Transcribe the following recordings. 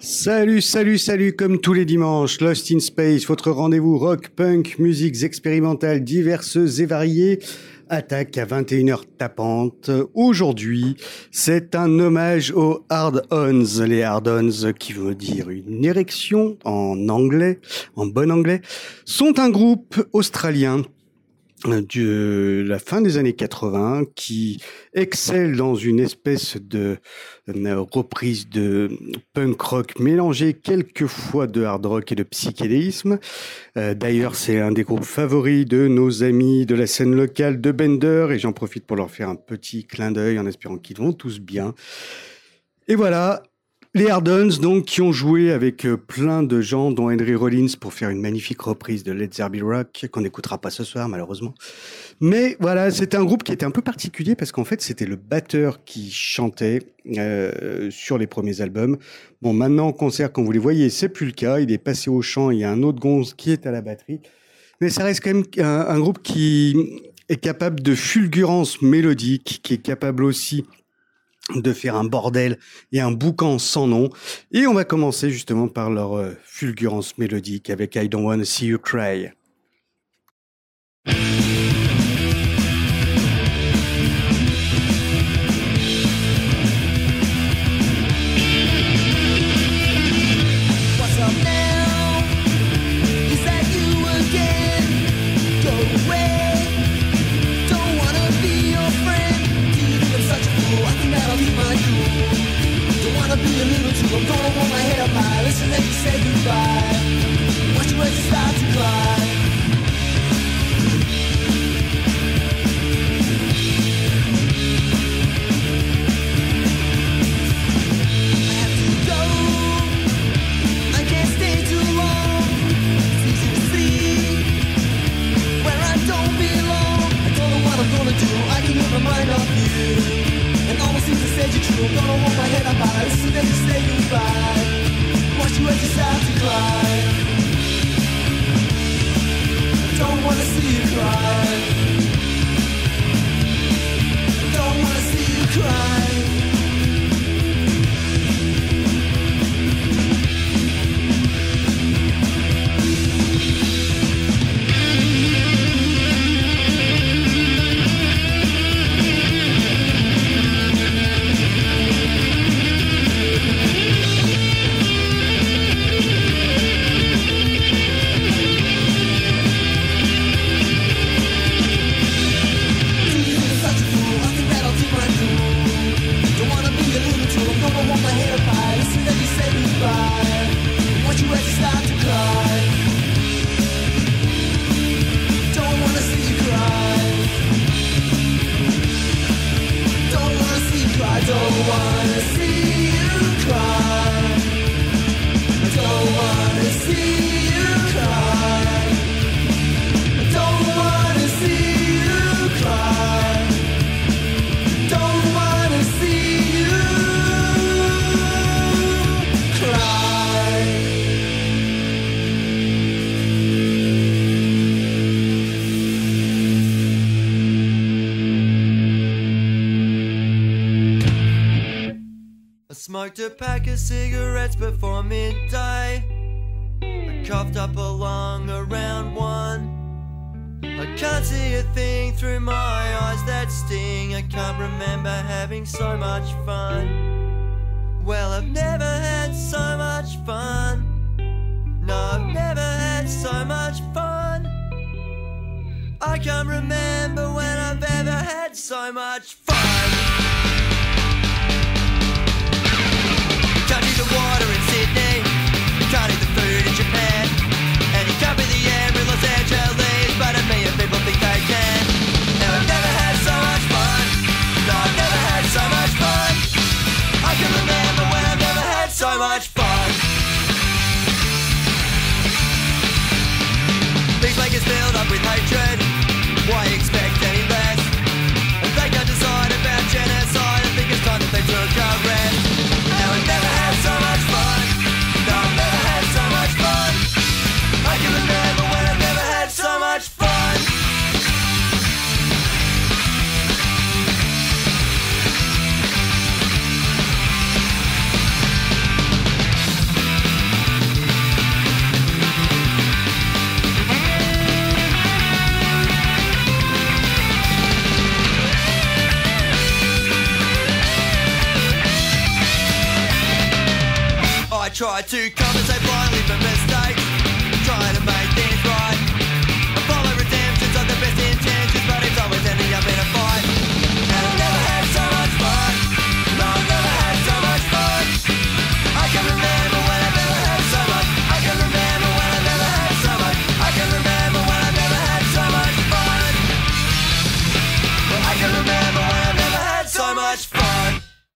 Salut, salut, salut, comme tous les dimanches, Lost in Space, votre rendez-vous rock, punk, musiques expérimentales diverses et variées, attaque à 21h tapante. Aujourd'hui, c'est un hommage aux Hard-Ons. Les Hard-Ons, qui veut dire une érection en anglais, en bon anglais, sont un groupe australien de la fin des années 80 qui excelle dans une espèce de reprise de punk rock mélangé quelquefois de hard rock et de psychédélisme. D'ailleurs, c'est un des groupes favoris de nos amis de la scène locale de Bender et j'en profite pour leur faire un petit clin d'œil en espérant qu'ils vont tous bien. Et voilà. Les Hard-Ons, donc, qui ont joué avec plein de gens, dont Henry Rollins, pour faire une magnifique reprise de Let There Be Rock, qu'on n'écoutera pas ce soir, malheureusement. Mais voilà, c'était un groupe qui était un peu particulier, parce qu'en fait, c'était le batteur qui chantait sur les premiers albums. Bon, maintenant, en concert, quand vous les voyez, c'est plus le cas. Il est passé au chant, il y a un autre gonze qui est à la batterie. Mais ça reste quand même un groupe qui est capable de fulgurance mélodique, qui est capable aussi de faire un bordel et un boucan sans nom. Et on va commencer justement par leur fulgurance mélodique avec I Don't Wanna See You Cry. I'm gonna hold my head up high, listen, let me say goodbye. Watch you as you start to cry. I have to go, I can't stay too long. It's easy to see where I don't belong. I don't know what I'm gonna do, I can get my mind off you. And almost seems to say you're true. I'm gonna hold my head up high, listen, let me say goodbye. Watch you as you start to cry. I don't wanna see you cry. I don't wanna see you cry. Smoked a pack of cigarettes before midday. I coughed up a lung around 1. I can't see a thing through my eyes that sting. I can't remember having so much fun. Well, I've never had so much fun. No, I've never had so much fun. I can't remember when I've ever had so much fun. Can't eat the water in Sydney, can't eat the food in Japan, and you can't breathe the air in Los Angeles, but a million people think they can. Now I've never had so much fun. No, I've never had so much fun. I can remember when I've never had so much fun. These blankets filled up with hatred. Why expect any less? And they can't decide about genocide. I think it's time that they took a rest. Now I've never had so much fun. No, I've never had so much fun. I can remember when I've never had so much fun. try to compensate blindly for mistakes, trying to make things right. I follow redemptions of the best intentions, but it's always ending up in a fight. And I've never had so much fun. No, I've never had so much fun. I can remember when I've never had so much. I can remember when I've never had so much. I can remember when I've never had so much fun. Well, I can remember when I've never had so much fun.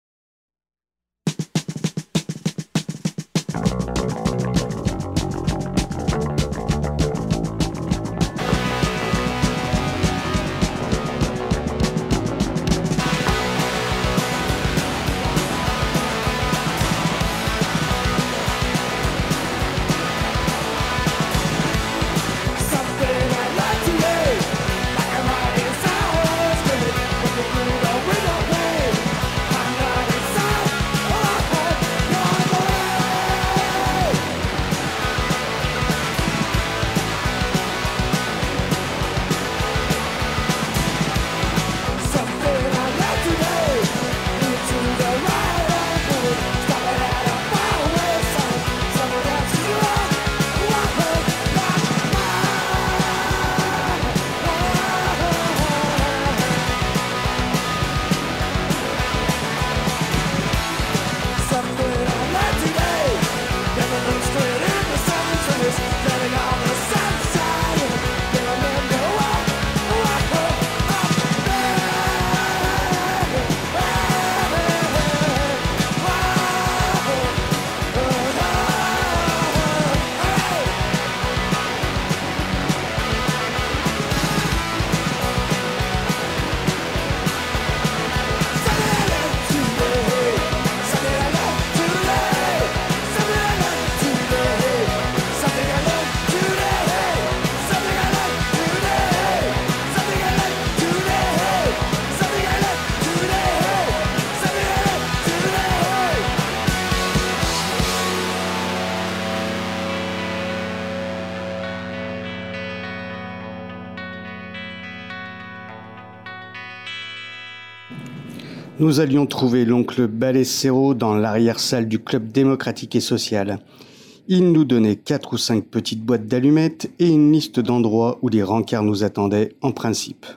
Nous allions trouver l'oncle Balesero dans l'arrière-salle du Club démocratique et social. Il nous donnait 4 ou 5 petites boîtes d'allumettes et une liste d'endroits où les rencarts nous attendaient en principe.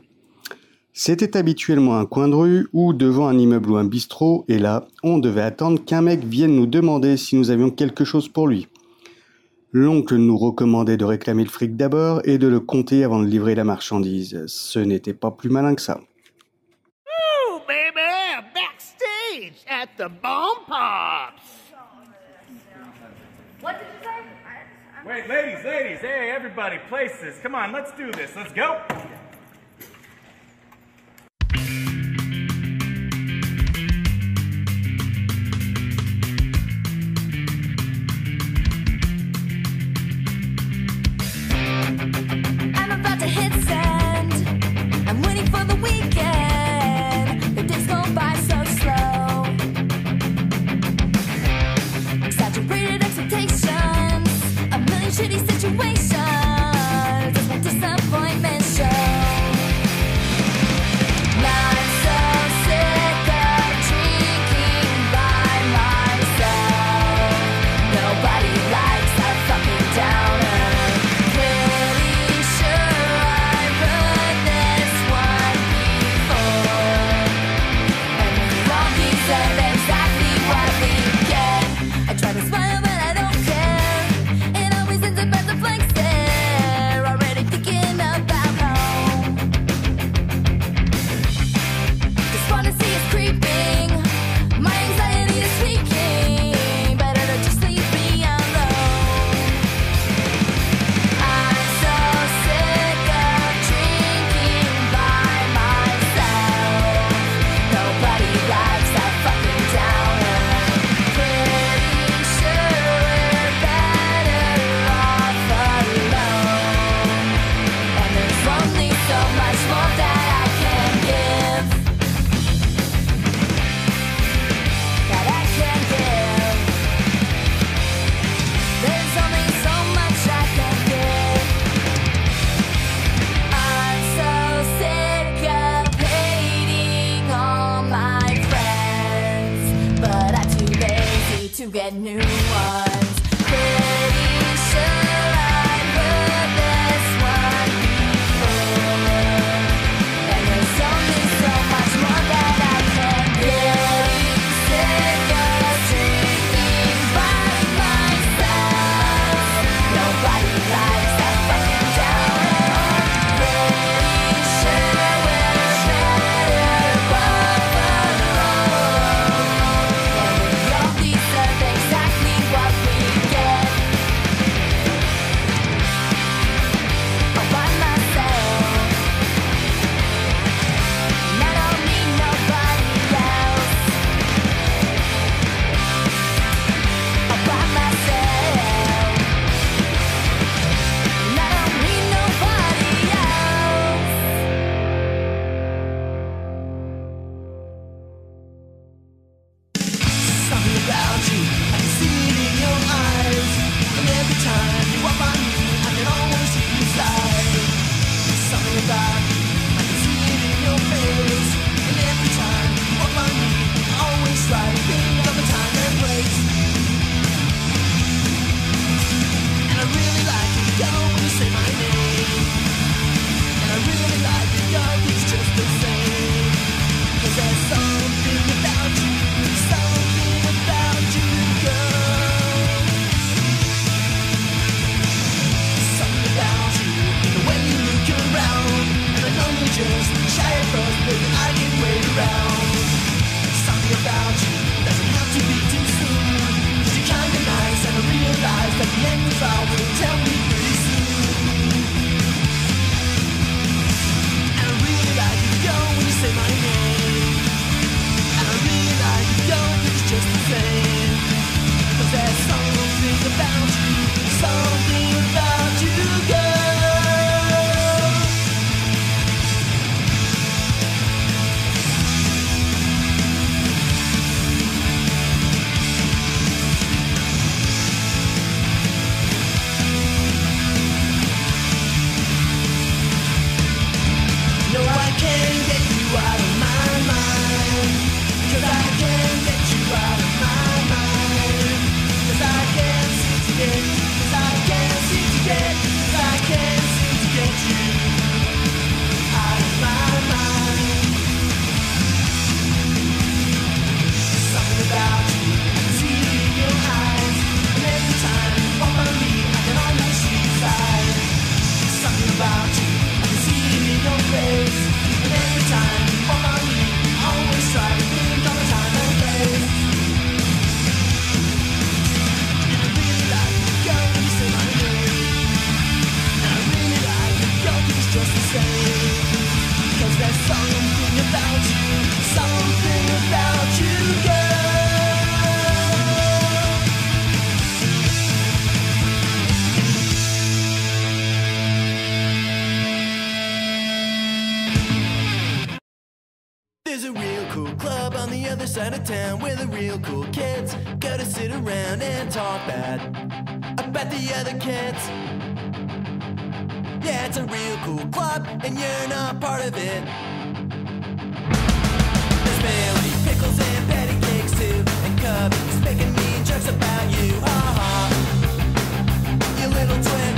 C'était habituellement un coin de rue ou devant un immeuble ou un bistrot, et là, on devait attendre qu'un mec vienne nous demander si nous avions quelque chose pour lui. L'oncle nous recommandait de réclamer le fric d'abord et de le compter avant de livrer la marchandise. Ce n'était pas plus malin que ça. Ooh, baby, backstage at the Bomb Pops. What did you say? Wait, ladies, hey, everybody, places. Come on, let's do this. Let's go. I'm about to hit send. I'm waiting for the weekend. The days go by so slow. Exaggerated expectations. A million shitty situations. That's what disappointment shows. get new ones. Pretty sure I've heard this one before, and there's only so much more that I can get. Sick of drinking by myself. Nobody likes that fucking down. Pretty sure we're better off alone. And we all deserve exactly what we get. All by myself, and I don't need nobody else. All by myself, and I don't need nobody else. Something about you, I can see it in your eyes. And every time you walk by me, I can almost see you slide. Something about you, I can see it in your face. And every time you walk by me, I always try to think of a time and place. And I really like it, girl, when you say my name. And I really like it, girl, it's just the same. 'Cause there's something about you, something about you, girl. Something about you, the way you look around. And I know you're just shy at first, but I can wait around. Something about you doesn't have to be too soon. 'Cause you're kinda nice, and I realize that the end result will tell me pretty soon. And I really like it, girl, when you say my name. And I really like it, girl, it's just the same. 'Cause there's something about you, something about you, girl. No, I can't get you out of my mind. 'Cause I can't get you out of my mind. 'Cause I can't seem to get, 'cause I can't seem to get, 'cause I can't seem to get you out of my mind. Something about you, I can see it in your eyes. And every time you walk by me, I can almost see your side. Something about you, I can see it in your face. And every time you walk by me, I always try to think of a time and place. And I really like it, girl, when you say my name. And I really like it, girl, 'cause it's just the same. 'Cause there's something about you, something about you, girl. There's a real cool club on the other side of town where the real cool kids go to sit around and talk bad about the other kids. Yeah, it's a real cool club and you're not part of it. There's Bailey, pickles and patty cakes too, and Cubby's making mean jokes about you. Ha ha, you little twin.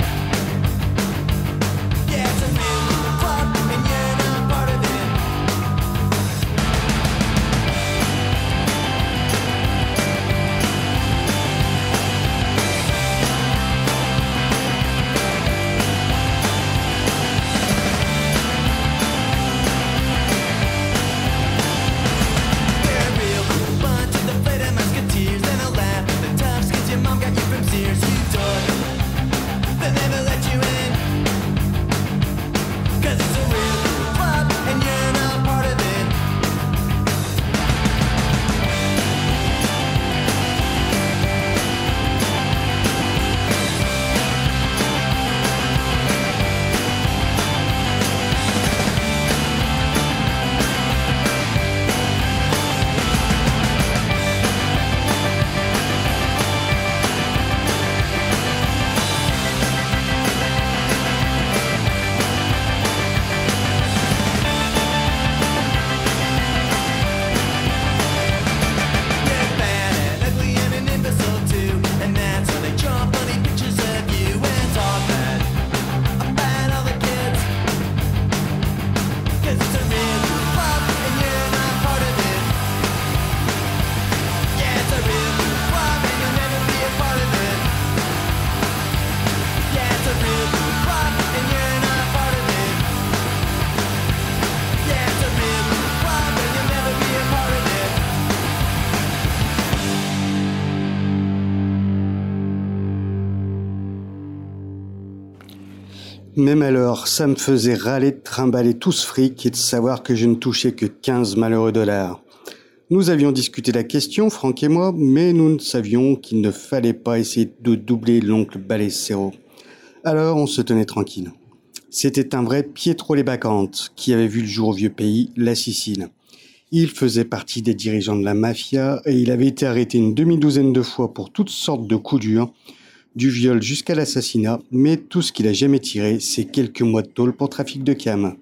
Yeah, it's a real cool club and you're not part of it. They're a real cool bunch of the Flight Musketeers, and they'll laugh at the tough 'cause you Même alors, ça me faisait râler de trimballer tout ce fric et de savoir que je ne touchais que 15 malheureux dollars. Nous avions discuté la question, Franck et moi, mais nous ne savions qu'il ne fallait pas essayer de doubler l'oncle Balesero. Alors on se tenait tranquille. C'était un vrai Pietro Le Bacante qui avait vu le jour au vieux pays, la Sicile. Il faisait partie des dirigeants de la mafia et il avait été arrêté une demi-douzaine de fois pour toutes sortes de coups durs, du viol jusqu'à l'assassinat, mais tout ce qu'il a jamais tiré, c'est quelques mois de tôle pour trafic de cam.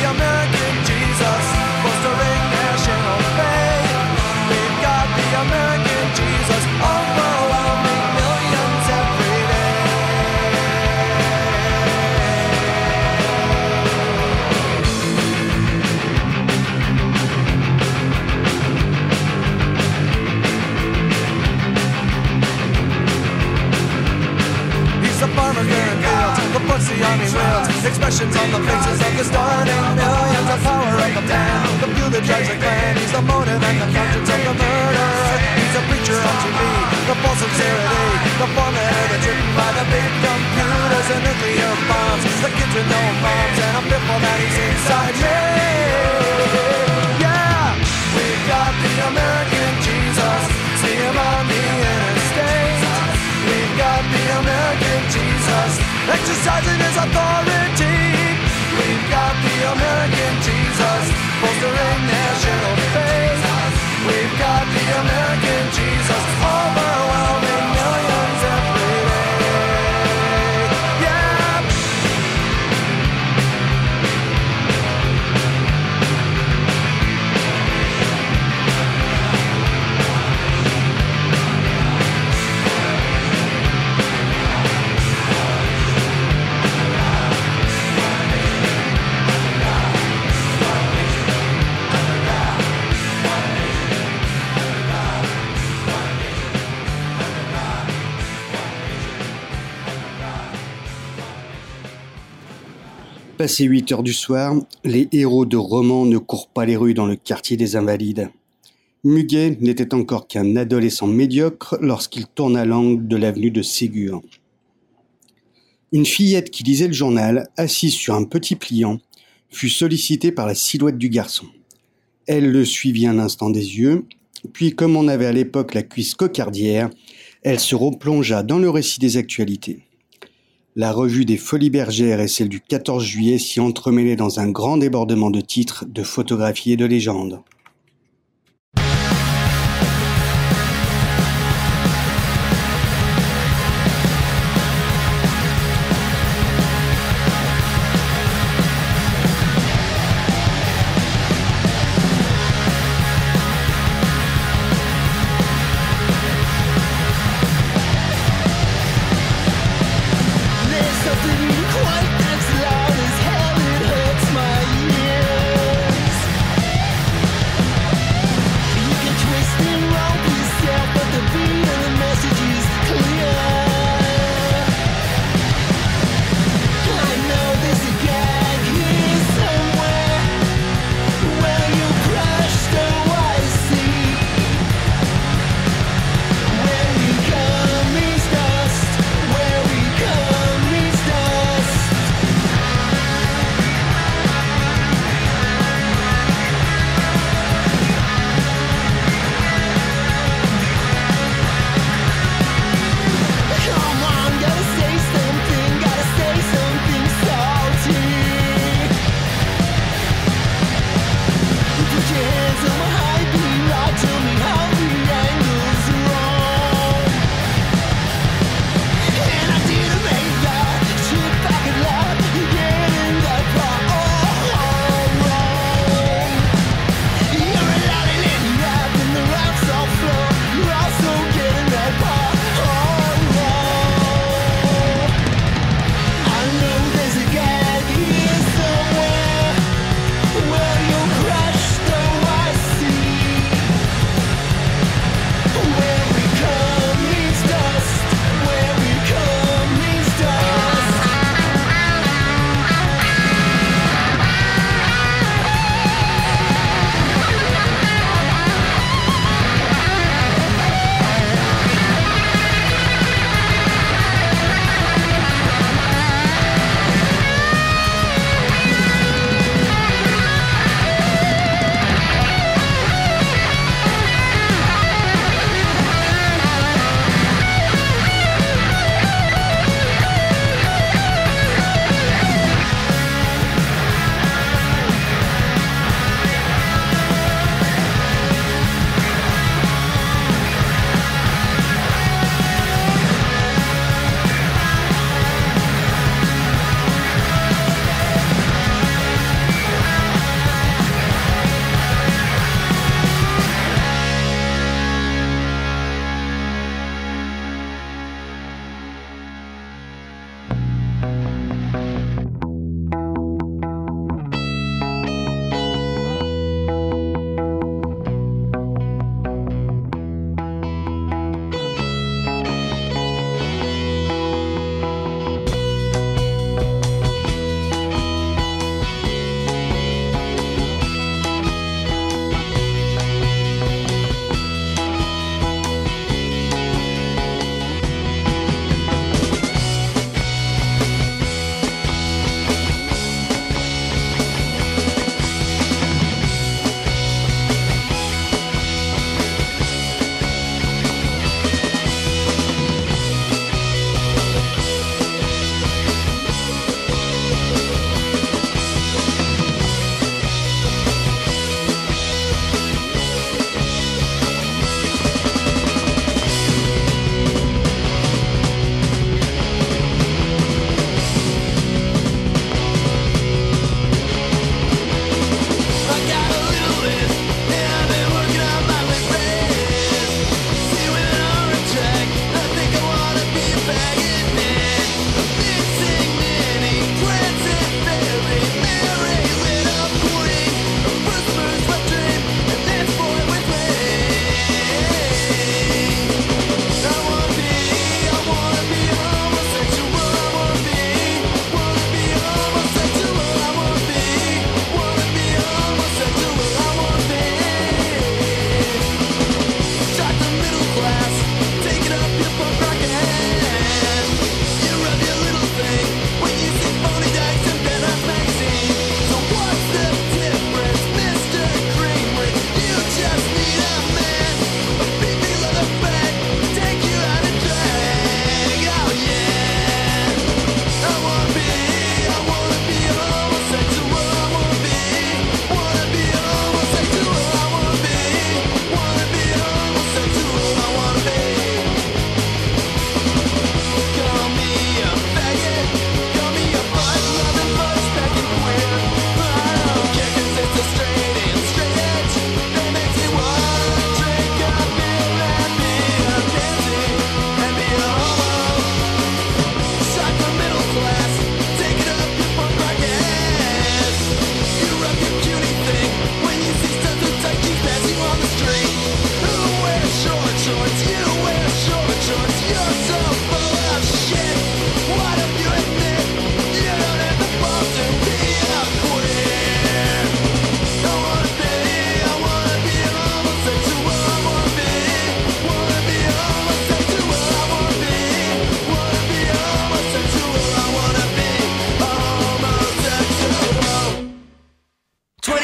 American Jesus, fostering national faith. We've got the American Jesus, overwhelming millions every day. He's a farmer clearing fields, the puts the army wields, expressions on the faces of the starting millions, the power of the man, the fuel that drives the clan. He's the motive and the conscience of the murder. He's a preacher on TV, the false sincerity, the formula that's written by the big computers and nuclear bombs, the kids with no moms, and I'm fearful that he's inside me. Yeah, we've got the American Jesus, see him on the interstate. We've got the American Jesus, exercising his authority. We've got the American Jesus, bolstering national faith. We've got the American Jesus, overwhelming millions every day. Yeah. Passé 8 heures du soir, les héros de romans ne courent pas les rues dans le quartier des Invalides. Muguet n'était encore qu'un adolescent médiocre lorsqu'il tourna l'angle de l'avenue de Ségur. Une fillette qui lisait le journal, assise sur un petit pliant, fut sollicitée par la silhouette du garçon. Elle le suivit un instant des yeux, puis comme on avait à l'époque la cuisse cocardière, elle se replongea dans le récit des actualités. La revue des Folies Bergères et celle du 14 juillet s'y entremêlaient dans un grand débordement de titres, de photographies et de légendes. There's something quite as loud as hell, it hurts my ears.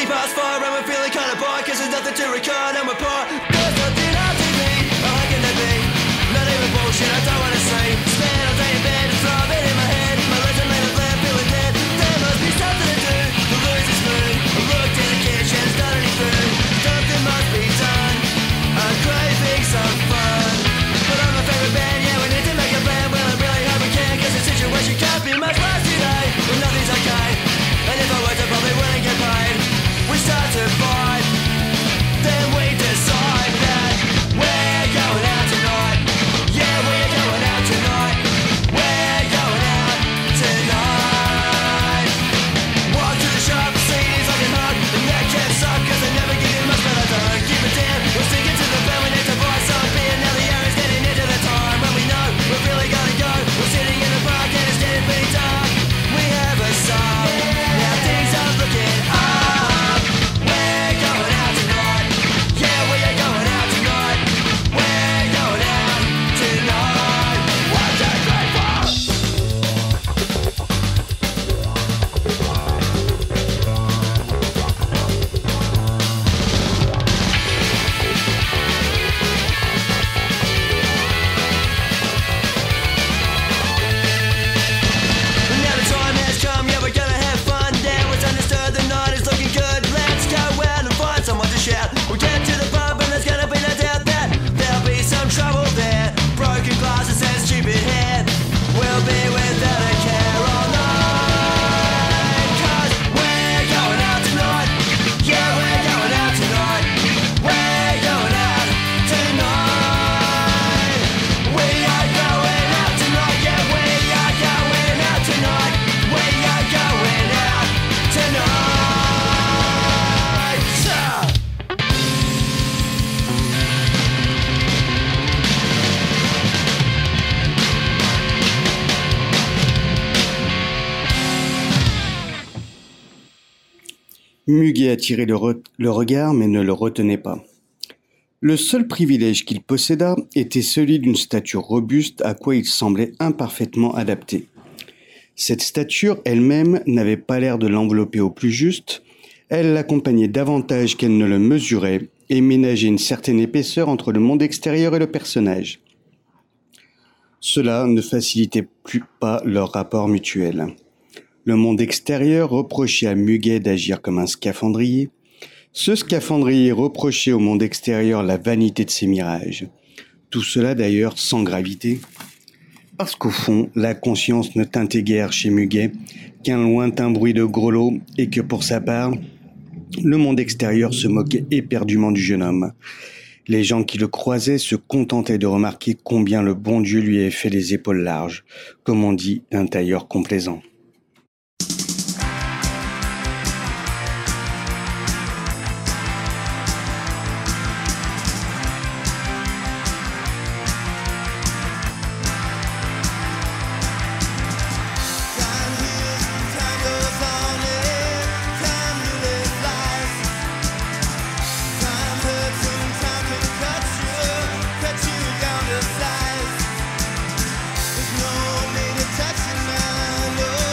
20:04 and we're feeling kinda bored cause there's nothing to record and we're poor. There's nothing on TV, or how can there be? Not even bullshit, I don't wanna say. Spend all day in bed and throbbing in my head. My legs are made of lead, feeling dead. There must be something to do to lose this mood. I looked in the kitchen, it's not any food. Something must be done, I'm craving some fun. But I'm my favorite band, yeah, we need to make a plan. Well, I really hope we can, cause the situation can't be much worse today. When nothing's okay, and if I worked I probably wouldn't get paid. We start to fight, then we decide that we're going out tonight. Yeah, we're going out tonight. We're going out tonight. Walk to the shop, CDs looking hard. And that can't suck, cause they never give you much, but I don't give a damn. We're sticking to the band, we need to buy some beer. Now the air is getting into the time when we know we're really gonna go. We're sitting in the park and it's getting pretty dark. We have a song, now things are looking up. We're going out tonight. Yeah, we are going out tonight. We're going out tonight. 1, 2, 3, 4. Now the time has come, yeah, we're gonna have fun. Now it's understood, the night is looking good. Let's go out and find someone to shout. We'll get to the pub and there's gonna be no doubt that there'll be some trouble there. Broken glasses and stupid hair. We'll be without a care all night. Cause we're going out tonight. Yeah, we're going out tonight. We're going out tonight. We are going out tonight. Yeah, we are going out tonight. We are going out tonight. Muguet attirait le regard mais ne le retenait pas. Le seul privilège qu'il posséda était celui d'une stature robuste à quoi il semblait imparfaitement adapté. Cette stature elle-même n'avait pas l'air de l'envelopper au plus juste, elle l'accompagnait davantage qu'elle ne le mesurait et ménageait une certaine épaisseur entre le monde extérieur et le personnage. Cela ne facilitait plus pas leur rapport mutuel. Le monde extérieur reprochait à Muguet d'agir comme un scaphandrier. Ce scaphandrier reprochait au monde extérieur la vanité de ses mirages. Tout cela d'ailleurs sans gravité. Parce qu'au fond, la conscience ne tintait guère chez Muguet qu'un lointain bruit de grelots et que pour sa part, le monde extérieur se moquait éperdument du jeune homme. Les gens qui le croisaient se contentaient de remarquer combien le bon Dieu lui avait fait les épaules larges, comme on dit d'un tailleur complaisant. Time heals, time goes on, time really flies. Time hurts and time can cut you down to size. There's no need to touch it now, no.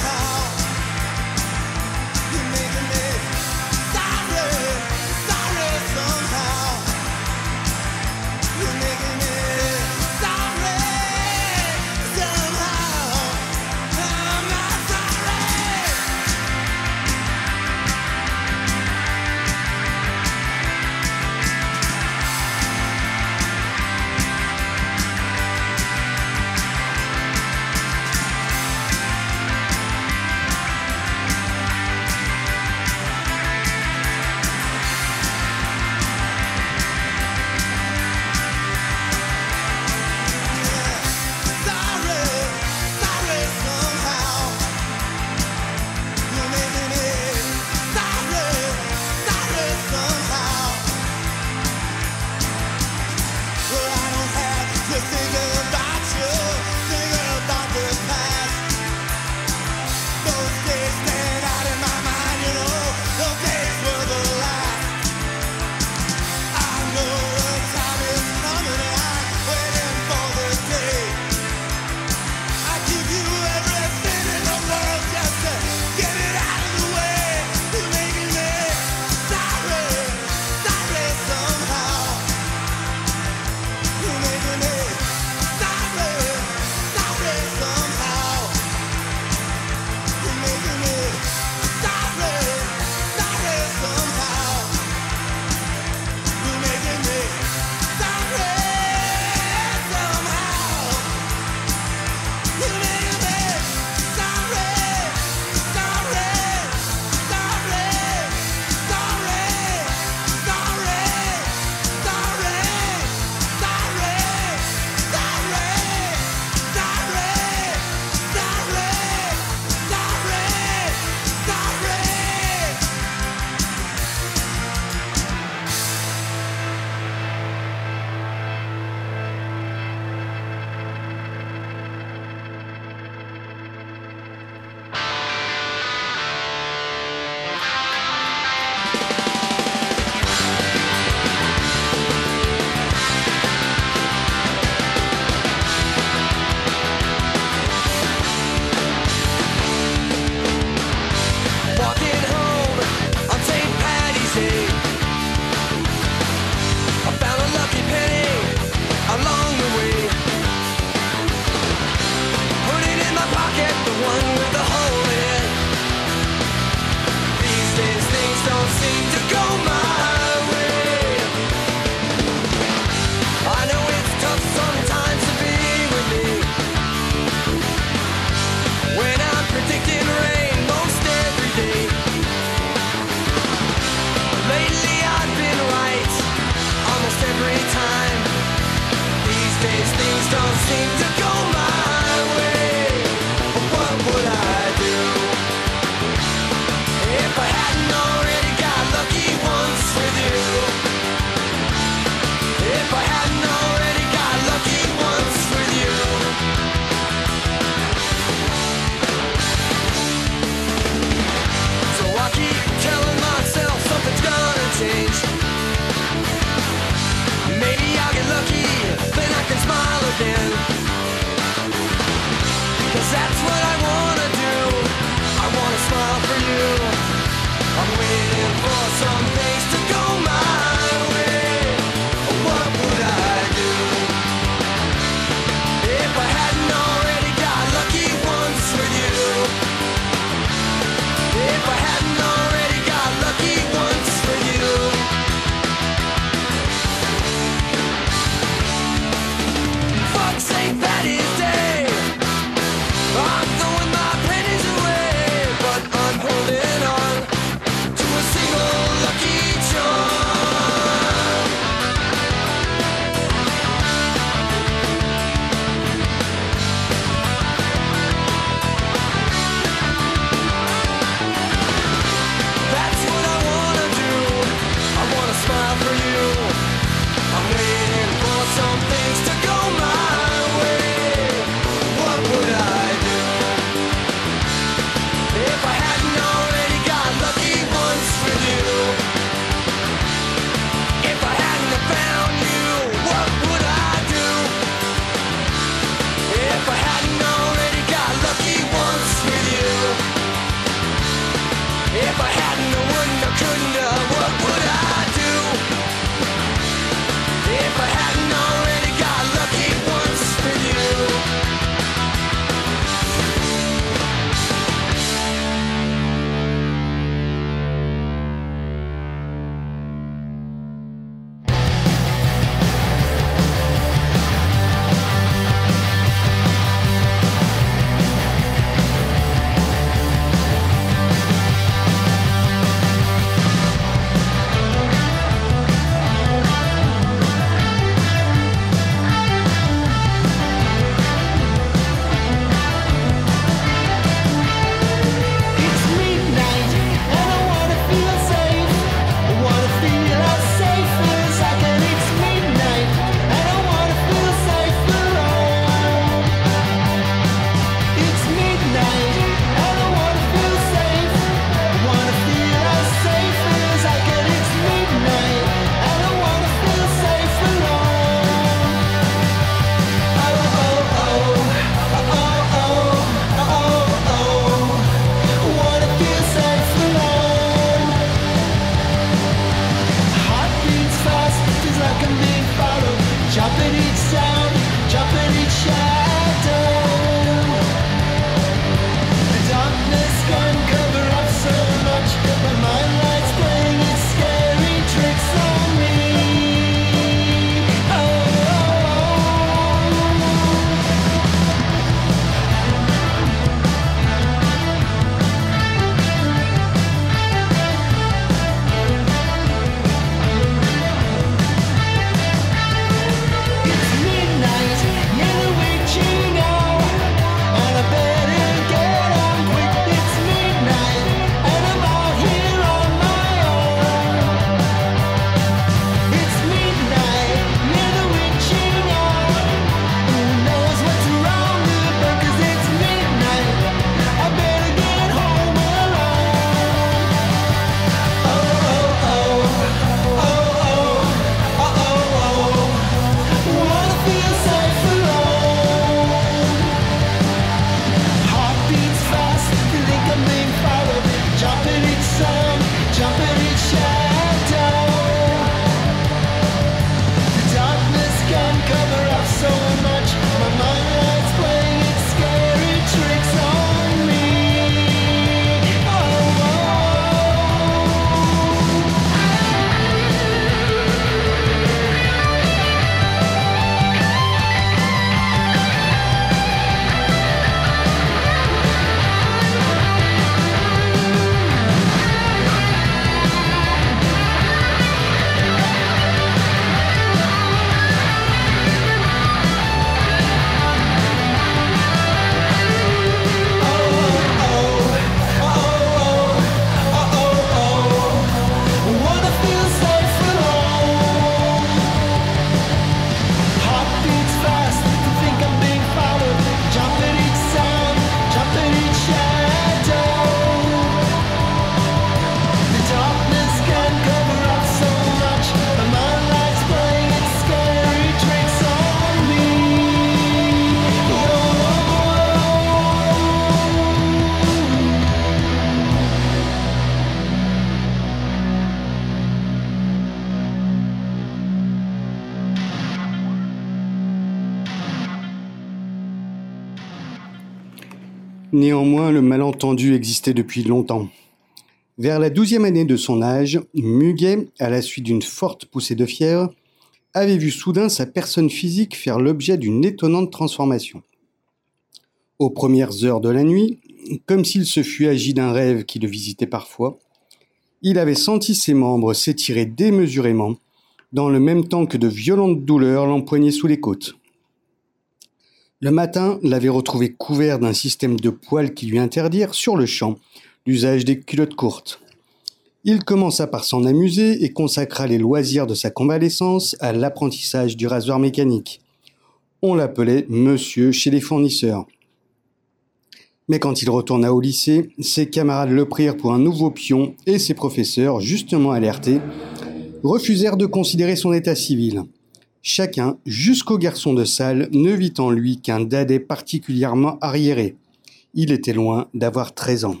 Néanmoins, le malentendu existait depuis longtemps. Vers la 12e année de son âge, Muguet, à la suite d'une forte poussée de fièvre, avait vu soudain sa personne physique faire l'objet d'une étonnante transformation. Aux premières heures de la nuit, comme s'il se fût agi d'un rêve qui le visitait parfois, il avait senti ses membres s'étirer démesurément, dans le même temps que de violentes douleurs l'empoignaient sous les côtes. Le matin l'avait retrouvé couvert d'un système de poils qui lui interdirent, sur le champ, l'usage des culottes courtes. Il commença par s'en amuser et consacra les loisirs de sa convalescence à l'apprentissage du rasoir mécanique. On l'appelait monsieur chez les fournisseurs. Mais quand il retourna au lycée, ses camarades le prirent pour un nouveau pion et ses professeurs, justement alertés, refusèrent de considérer son état civil. Chacun, jusqu'au garçon de salle, ne vit en lui qu'un dadais particulièrement arriéré. Il était loin d'avoir 13 ans.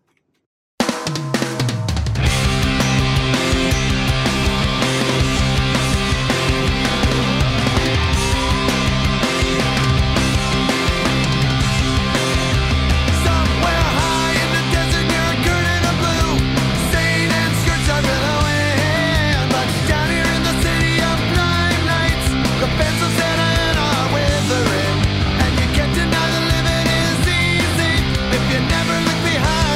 Somewhere high in the desert, you're a curtain of blue. Stain and skirts are billowing. But down here in the city of blind nights, the pencils that are withering. And you can't deny the living is easy if you never look behind.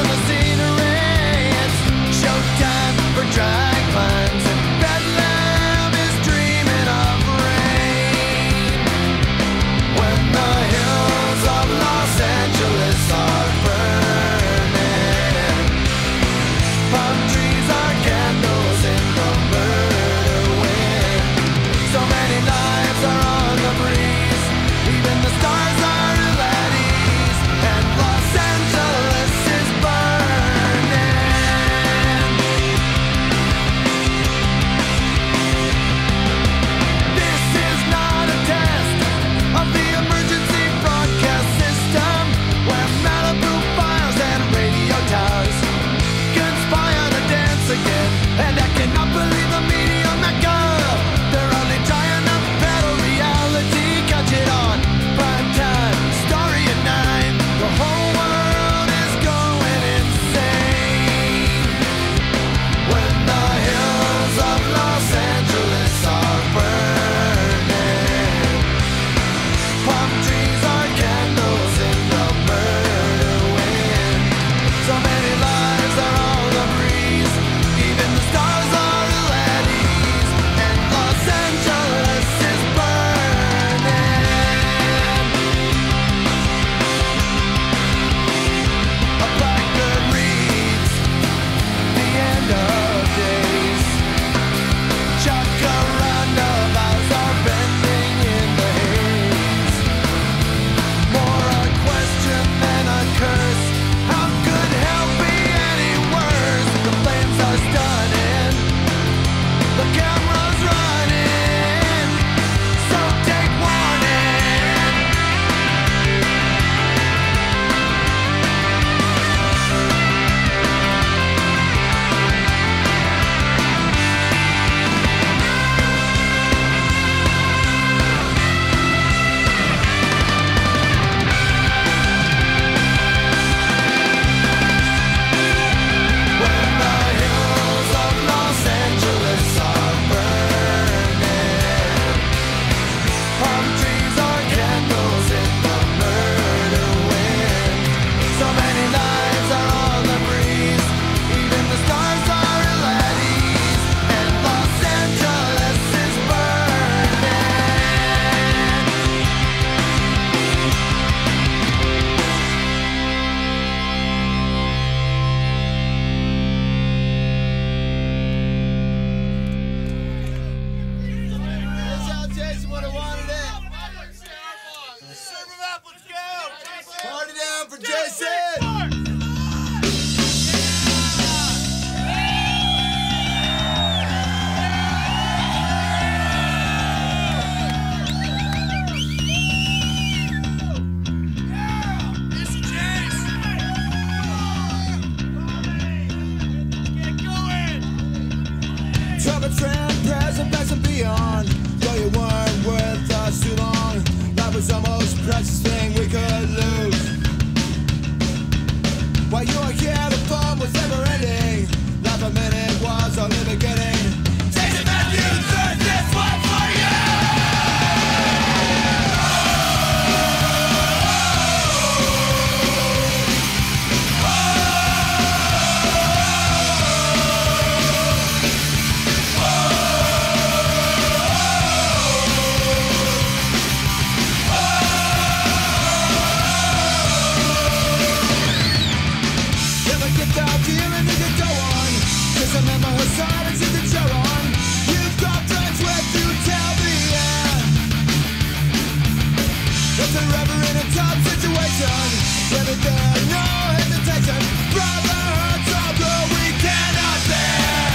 brotherhoods of the we cannot bear.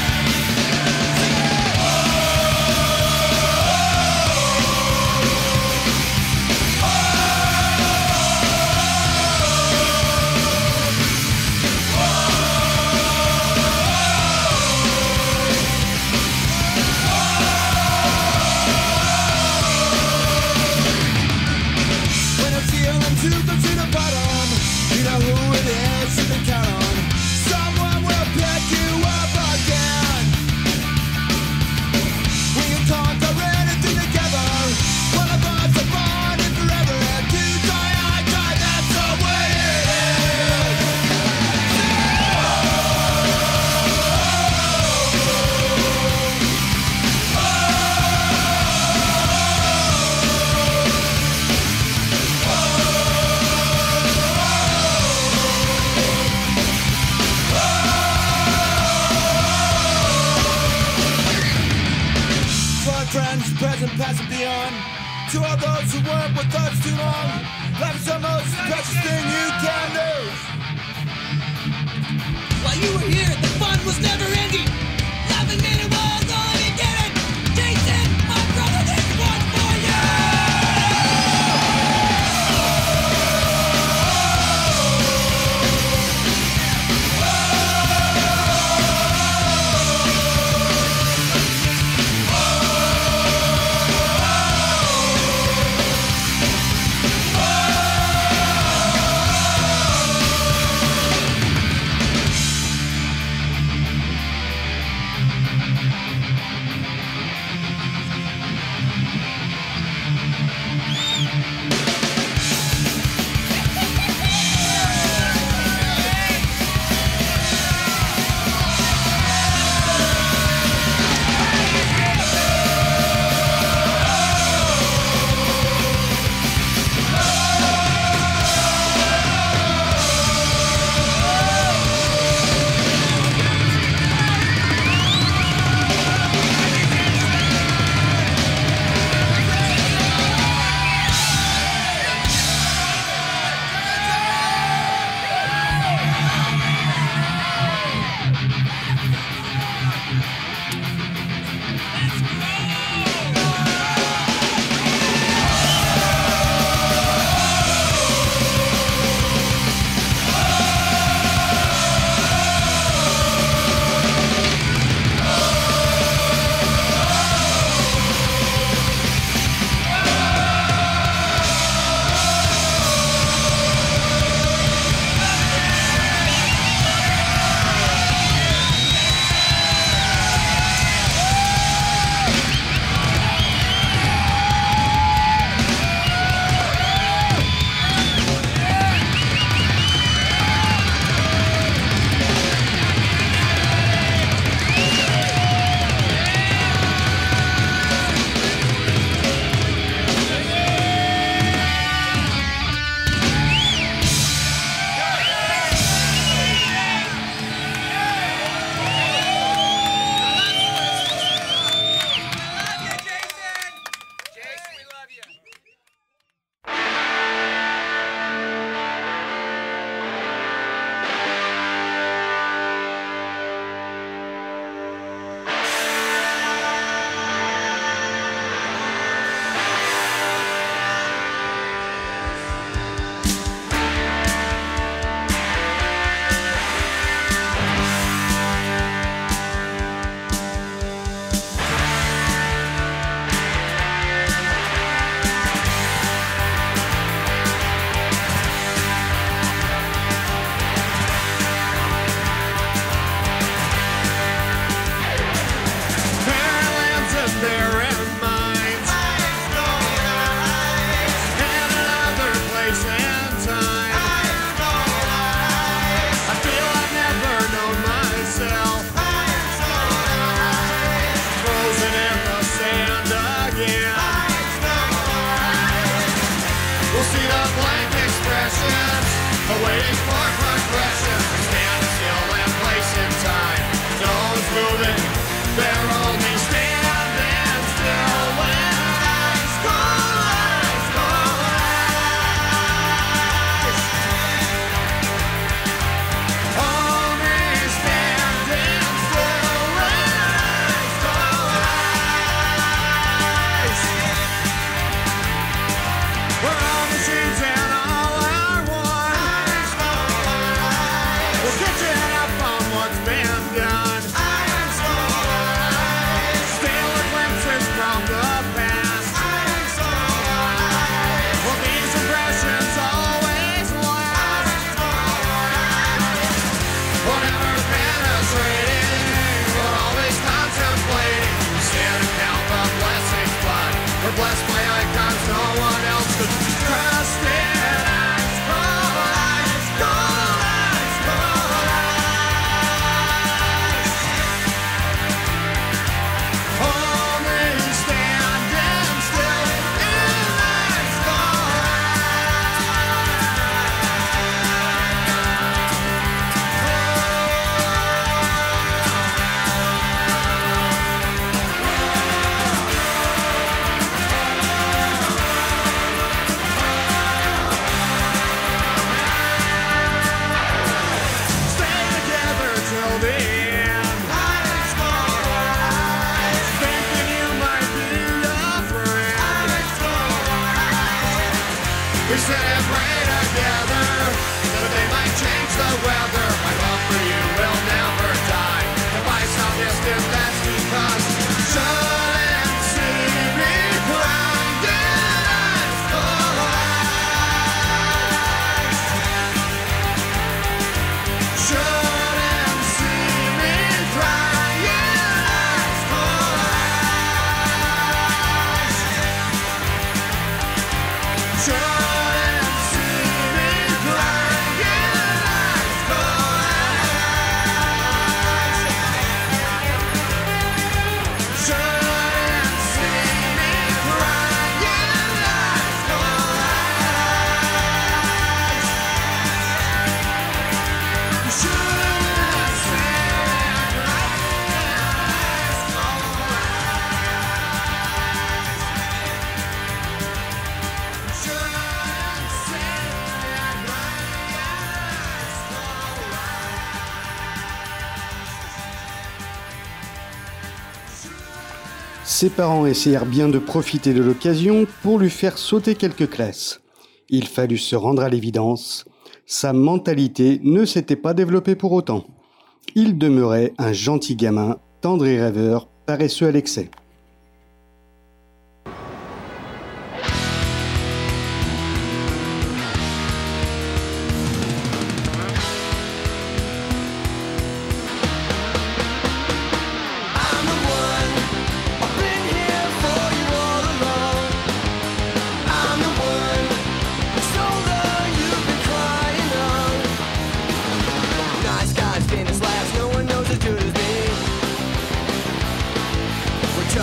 When it's feeling to go to the bottom, you know who it is you can count on. Someone will pick you up again. We can conquer anything together. One of us are born in forever, and to die, I die. That's the way it is. Fun friends, present, past, and beyond. To all those who weren't with us too long, life is the most precious thing you can lose. While you were here, the fun was never ending. Laughing made it was all beginning. Jason, my brother, this one's for you. We're blessed by icons no one else could trust in. Ice cold, ice cold, ice cold ice. Only standing still in ice cold Stay together till the end. Ice cold ice. Thinking you might be a friend. Ice cold ice. We sit and pray together that they might change the weather. My love for you will never die. If I sound distant, that's because shouldn't see me crying in ice cold ice. Shouldn't see me crying ice cold ice. Shouldn't see me crying ice cold ice. Shouldn't see me crying ice cold ice. Shouldn't see me Ses parents essayèrent bien de profiter de l'occasion pour lui faire sauter quelques classes. Il fallut se rendre à l'évidence, sa mentalité ne s'était pas développée pour autant. Il demeurait un gentil gamin, tendre et rêveur, paresseux à l'excès. I'm the one. I've been here for you all along. I'm the one. Shoulder you've been crying on. Nice guys, famous laughs. No one knows as good as me. We're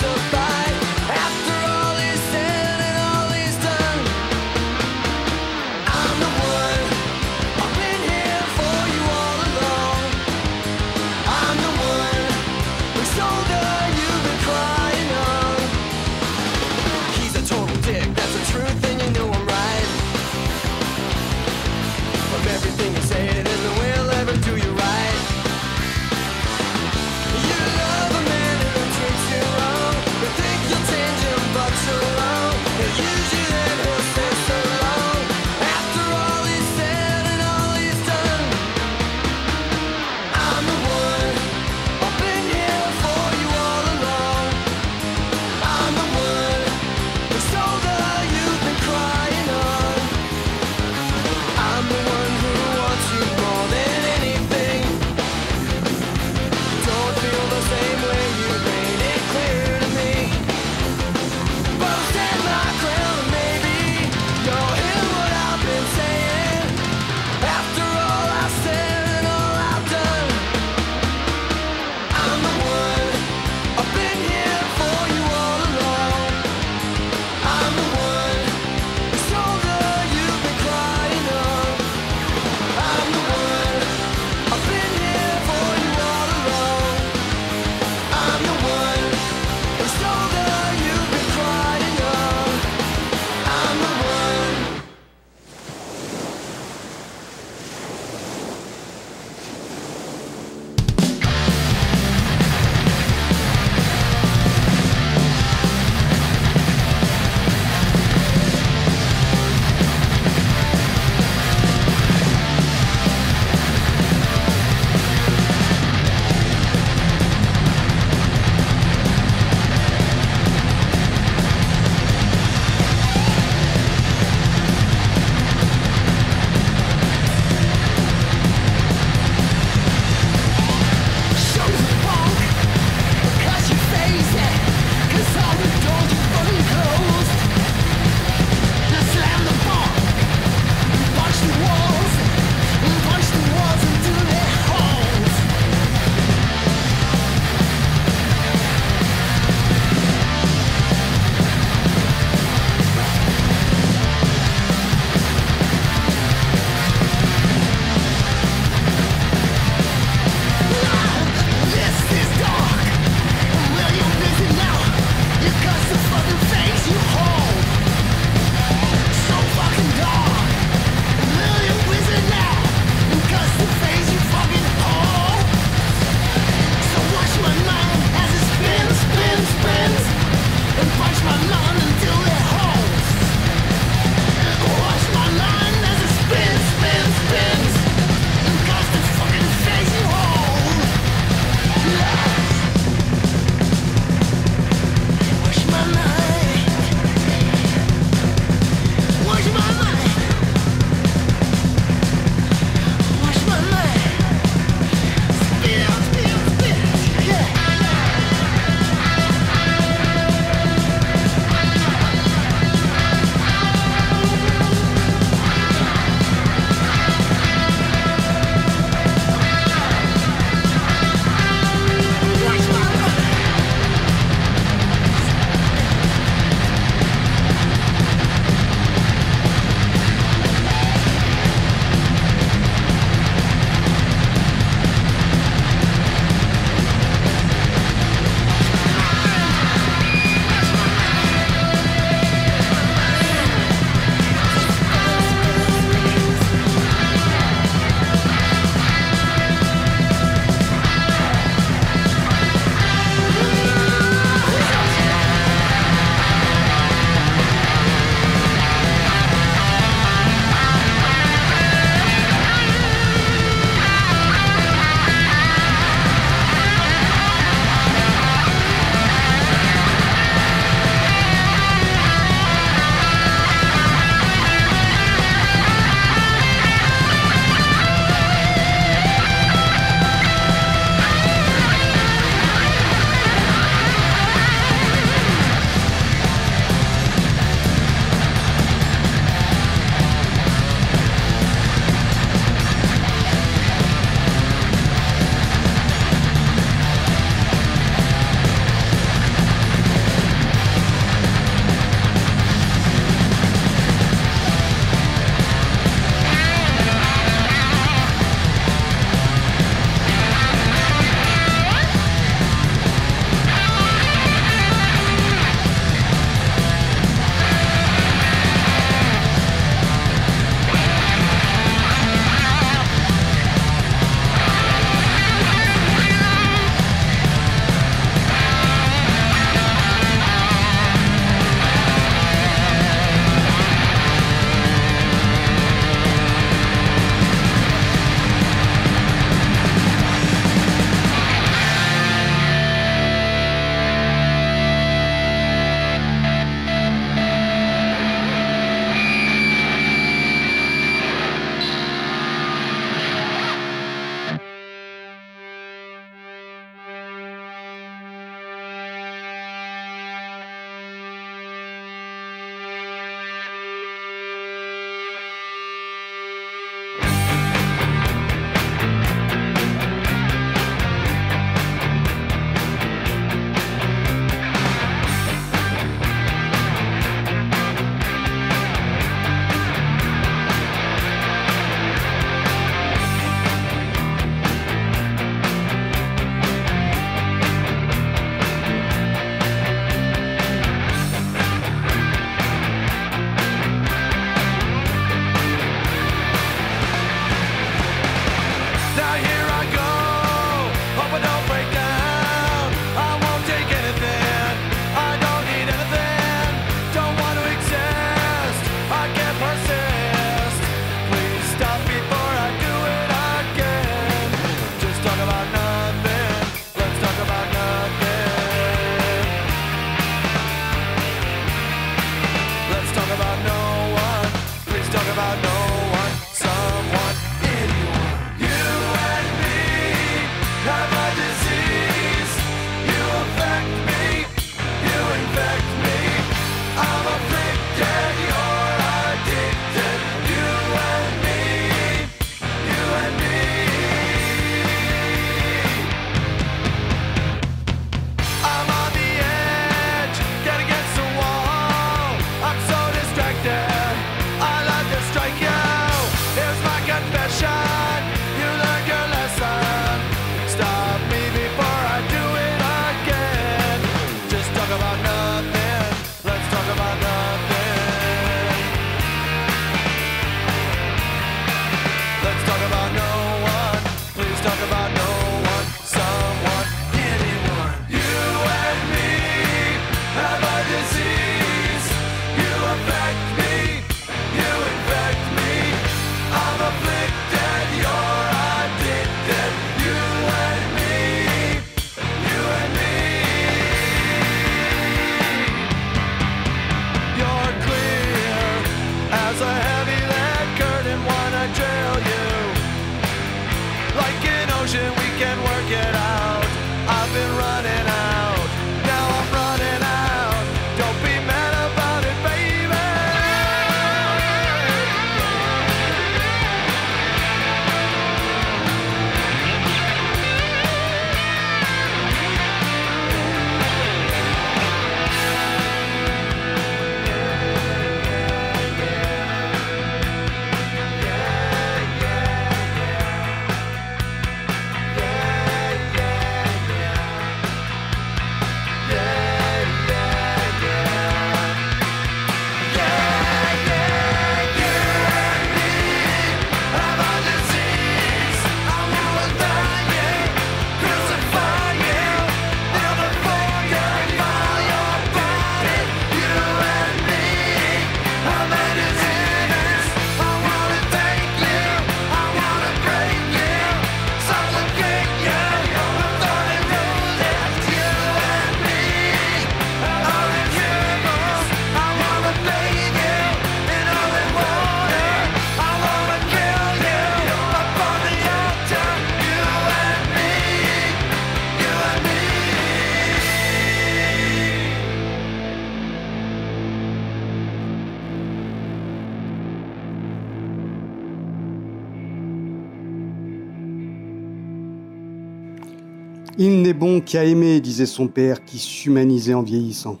Il n'est bon qu'à aimer, disait son père, qui s'humanisait en vieillissant.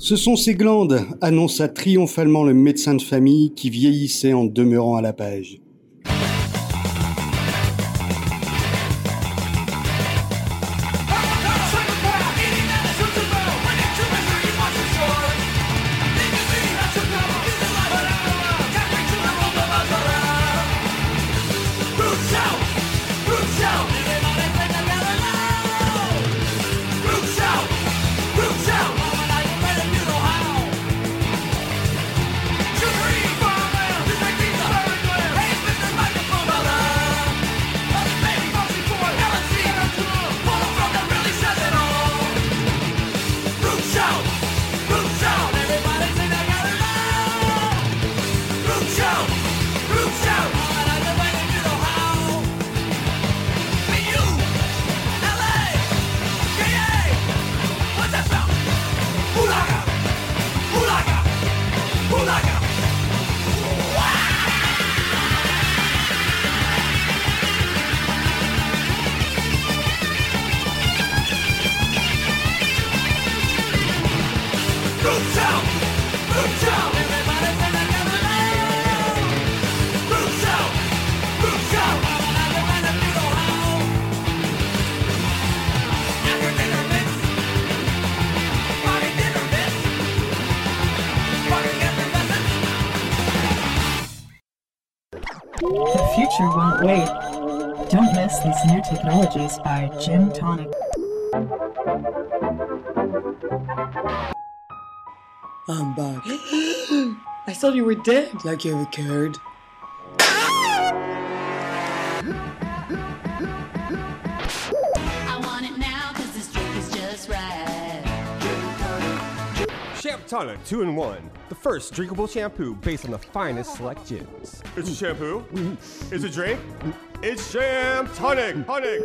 Ce sont ces glandes, annonça triomphalement le médecin de famille qui vieillissait en demeurant à la page. The future won't wait. Don't miss these new technologies by Gym Tonic. I'm back. I thought you were dead, like you recurred. I want it now because this drink is just right. Champ Tonic 2-in-1, the first drinkable shampoo based on the finest select gins. It's a shampoo? It's a drink? It's Champ Tonic! Tonic!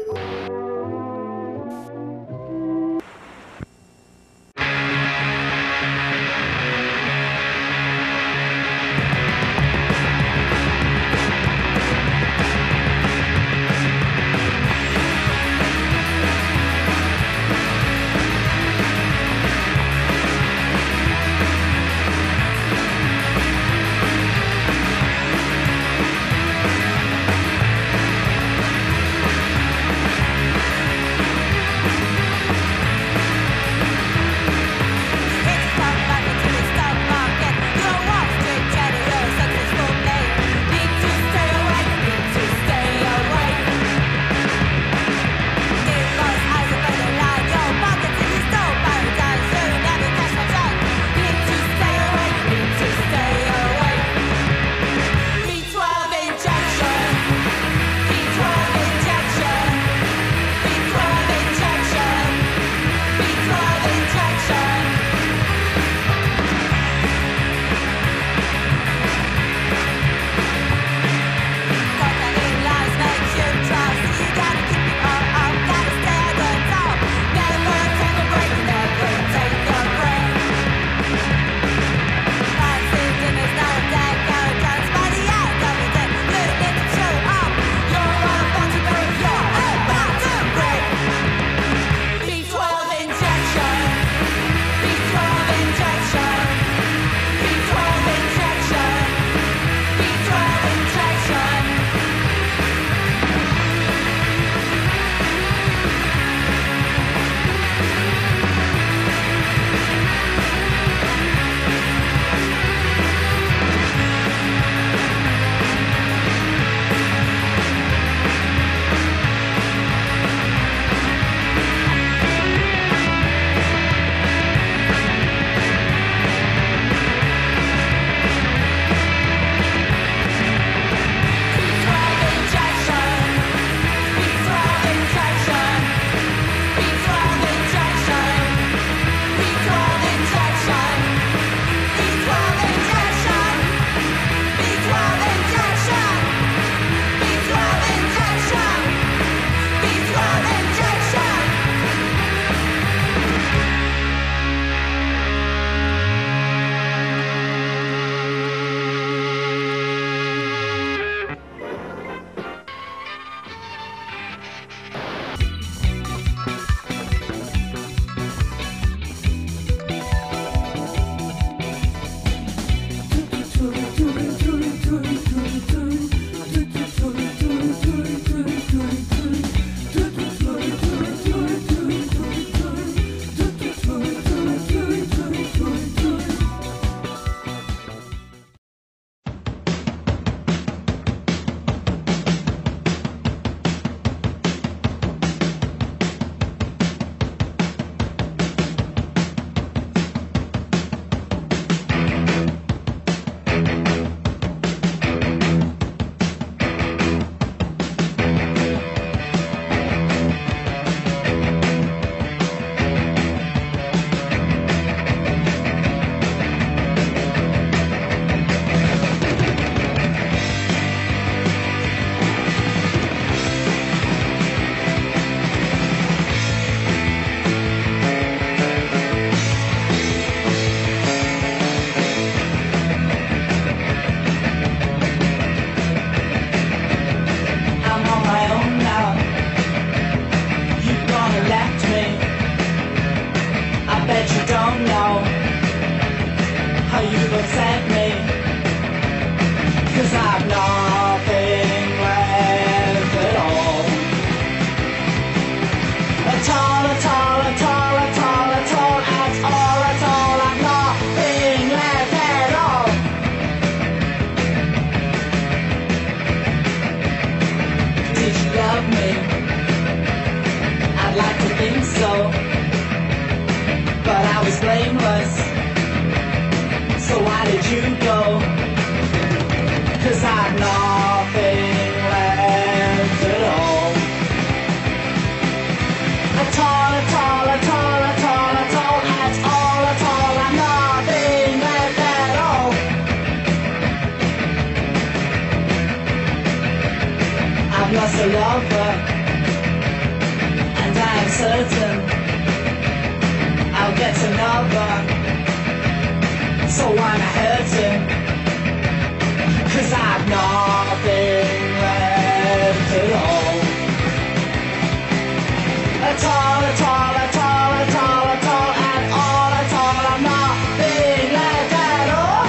don't know how you've upset me, 'cause I've nothing left at all. At all, at all, at all, at all, at all, at all, at all, I've nothing left at all. Did you love me? I'd like to think so, but I was blameless. So why did you go? 'Cause I've nothing left at all. At all, at all, at all, at all, at all, at all, at all, I've nothing left at all. I've lost a lover, and I am certain I'll get another. So why am I hurting? 'Cause I've nothing left at all. At all, at all, at all, at all, at all, at all, at all, I've nothing left at all.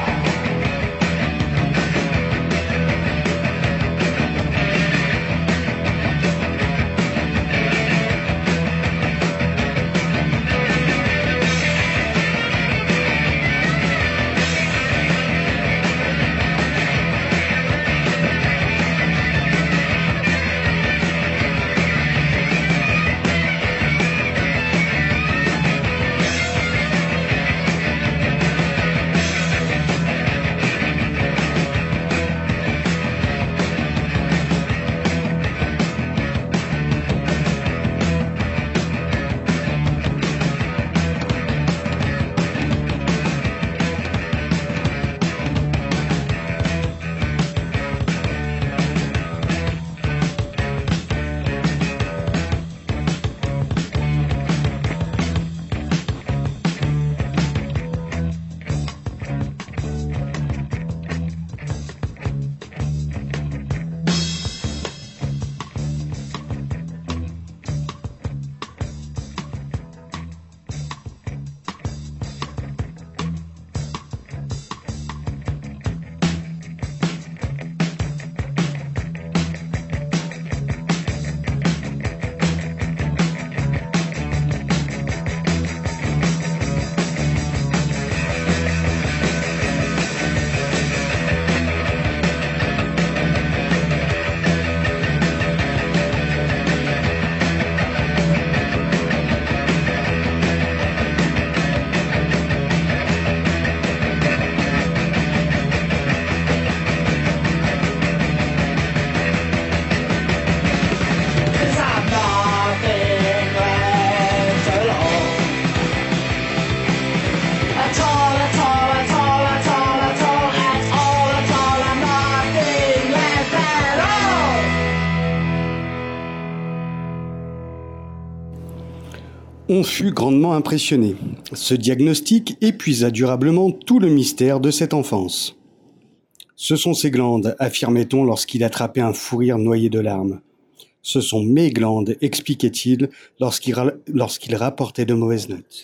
On fut grandement impressionné. Ce diagnostic épuisa durablement tout le mystère de cette enfance. Ce sont ses glandes, affirmait-on lorsqu'il attrapait un fou rire noyé de larmes. Ce sont mes glandes, expliquait-il lorsqu'il rapportait de mauvaises notes.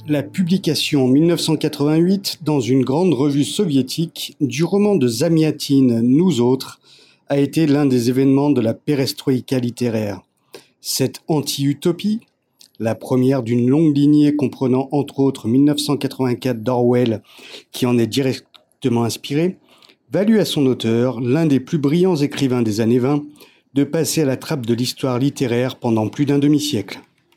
la publication en 1988 dans une grande revue soviétique du roman de Zamiatin « Nous autres » a été l'un des événements de la perestroïka littéraire. Cette anti-utopie, la première d'une longue lignée comprenant entre autres 1984 d'Orwell, qui en est directement inspiré, valut à son auteur, l'un des plus brillants écrivains des années 20, de passer à la trappe de l'histoire littéraire pendant plus d'un demi-siècle.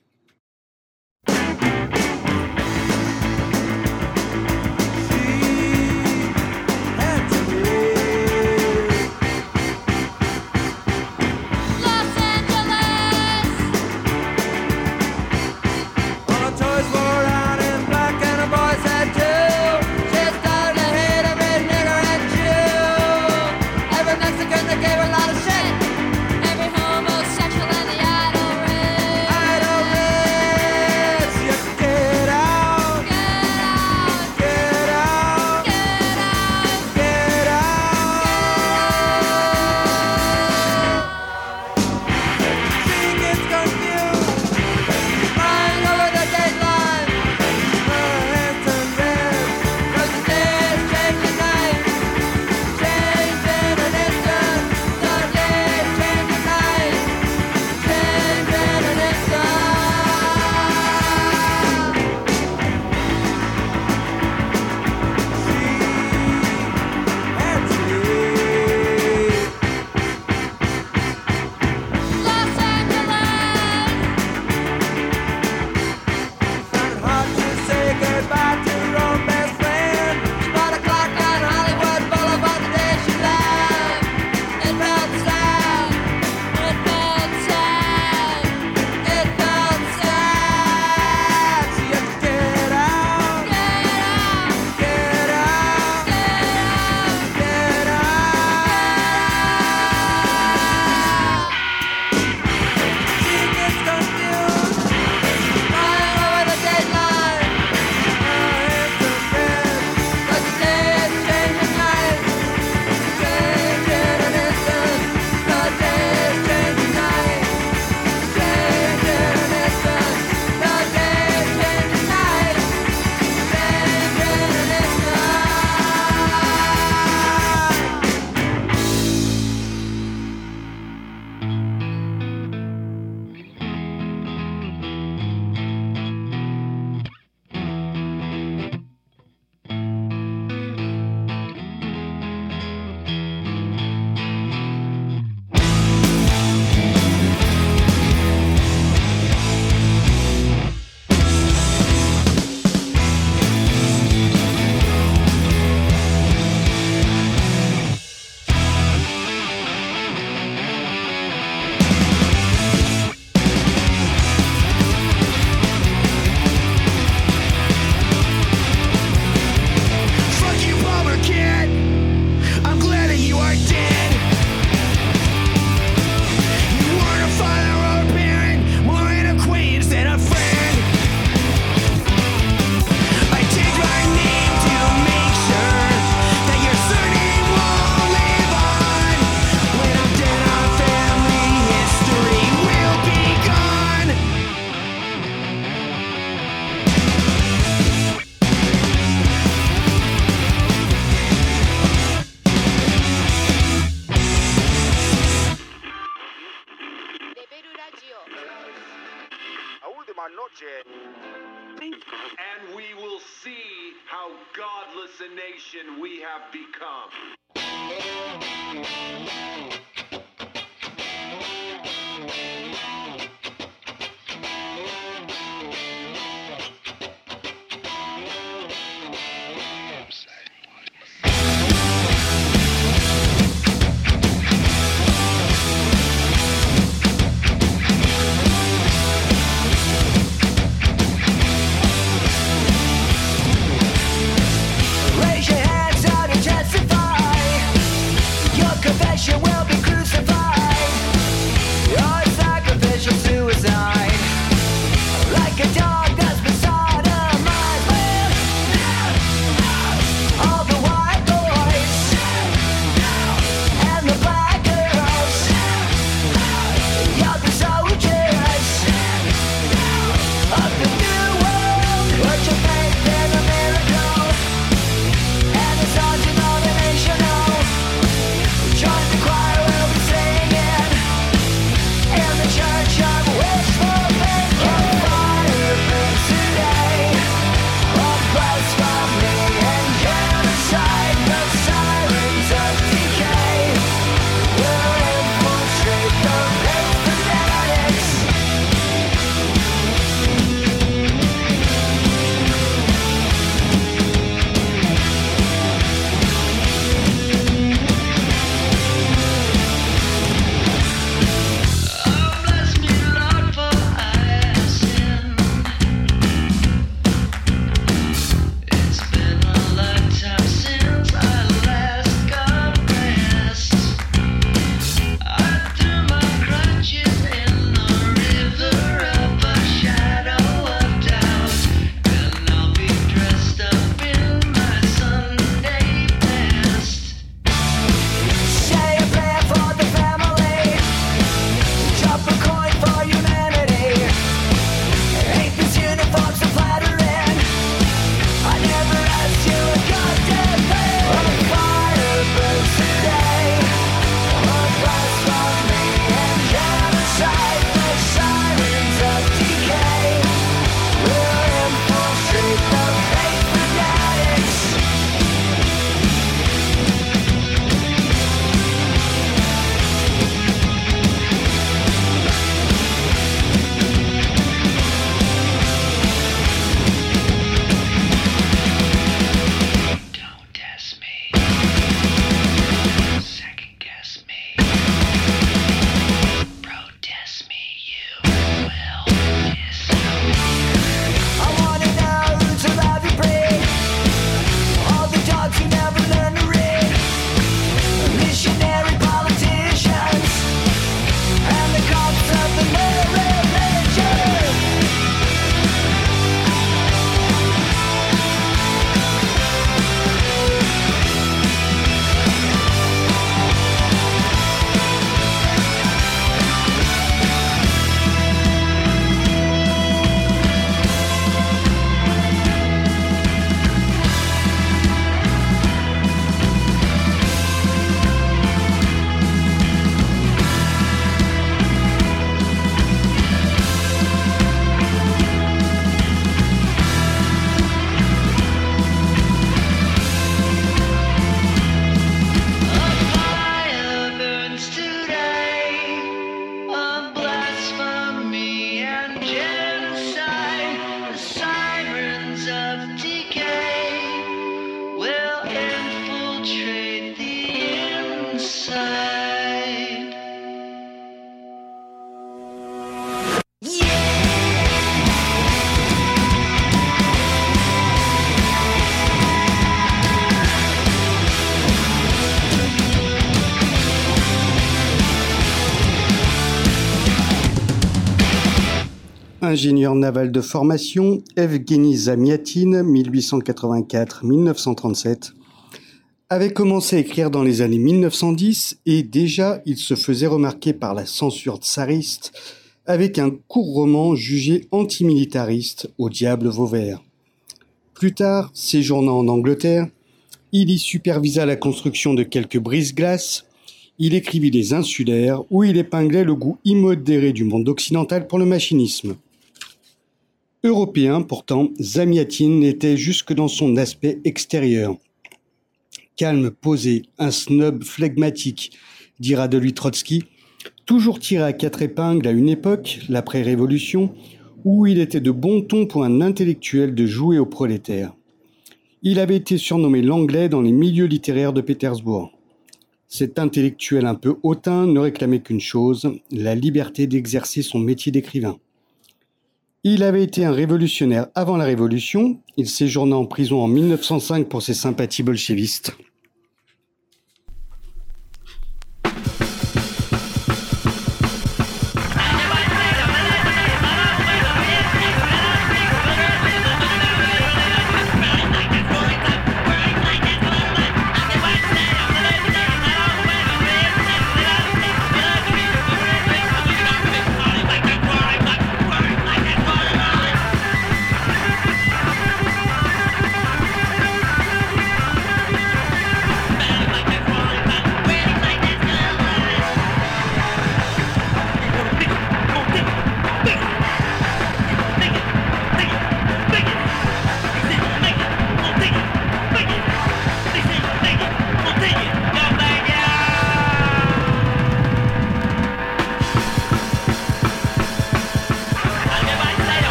And we will see how godless a nation we have become. Raise your hands out and testify. Your confession will be ingénieur naval de formation, Evgueni Zamiatin, 1884-1937, avait commencé à écrire dans les années 1910 et déjà il se faisait remarquer par la censure tsariste avec un court roman jugé antimilitariste, Au diable Vauvert. Plus tard, séjournant en Angleterre, il y supervisa la construction de quelques brise-glaces. Il écrivit Les Insulaires, où il épinglait le goût immodéré du monde occidental pour le machinisme. Européen, pourtant, Zamiatin était jusque dans son aspect extérieur. Calme, posé, un snob flegmatique, dira de lui Trotsky, toujours tiré à quatre épingles à une époque, l'après-révolution, où il était de bon ton pour un intellectuel de jouer aux prolétaires. Il avait été surnommé l'anglais dans les milieux littéraires de Pétersbourg. Cet intellectuel un peu hautain ne réclamait qu'une chose, la liberté d'exercer son métier d'écrivain. Il avait été un révolutionnaire avant la Révolution, il séjourna en prison en 1905 pour ses sympathies bolchevistes.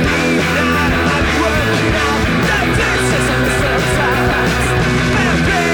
Baby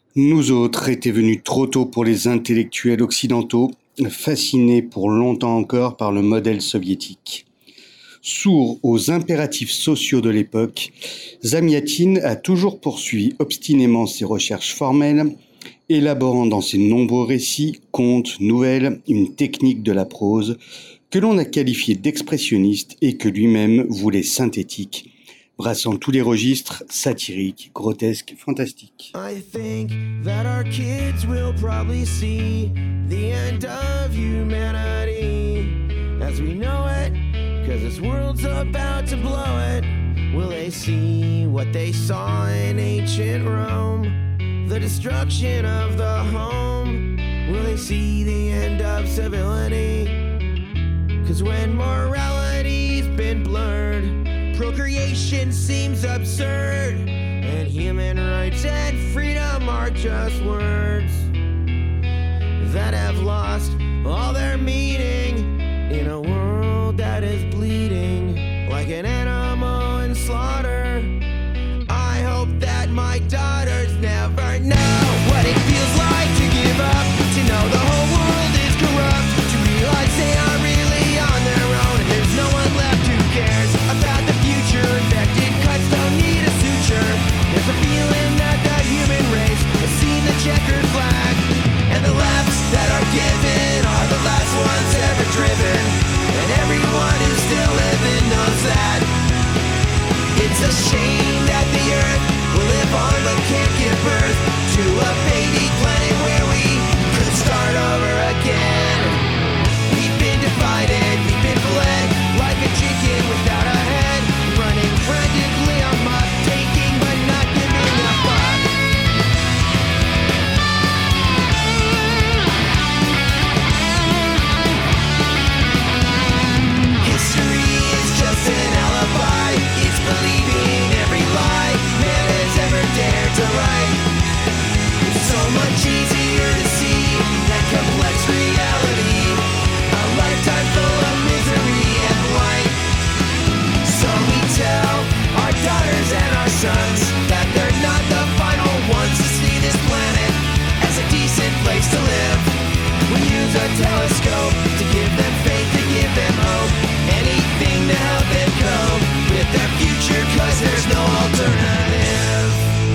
Nous autres étions venus trop tôt pour les intellectuels occidentaux, fascinés pour longtemps encore par le modèle soviétique. Sourd aux impératifs sociaux de l'époque, Zamiatin a toujours poursuivi obstinément ses recherches formelles, élaborant dans ses nombreux récits, contes, nouvelles, une technique de la prose que l'on a qualifiée d'expressionniste et que lui-même voulait synthétique, brassant tous les registres satiriques, grotesques, fantastiques. I think that our kids will probably see the end of humanity as we know it, 'cause this world's about to blow it. Will they see what they saw in ancient Rome? The destruction of the home. Will they see the end of civility? 'Cause when morality's been blurred, procreation seems absurd, and human rights and freedom are just words that have lost all their meaning in a world that is bleeding like an animal in slaughter. I hope that my daughters never know what it feels like to give up, to know the whole world is corrupt, to realize they are really on their own and there's no one left who cares about the future. Infected cuts don't need a suture. There's a feeling that the human race has seen the checkered flag, and the laps that are given are the last ones ever driven, and everyone who's still living knows that. It's a shame that the earth will live on but can't give birth to a baby planet where we could start over again. We've been divided, we've been bled like a chicken without a head, running frantically amok, taking but not giving a fuck. History is just an alibi, it's believing every lie man has ever dared to write. It's so much easier to see that complex reality, a lifetime full of misery and blight. So we tell our daughters and our sons that they're not the final ones to see this planet as a decent place to live. We use a telescope to give them faith, to give them hope, anything to help them cope with their future, 'cause there's no alternative.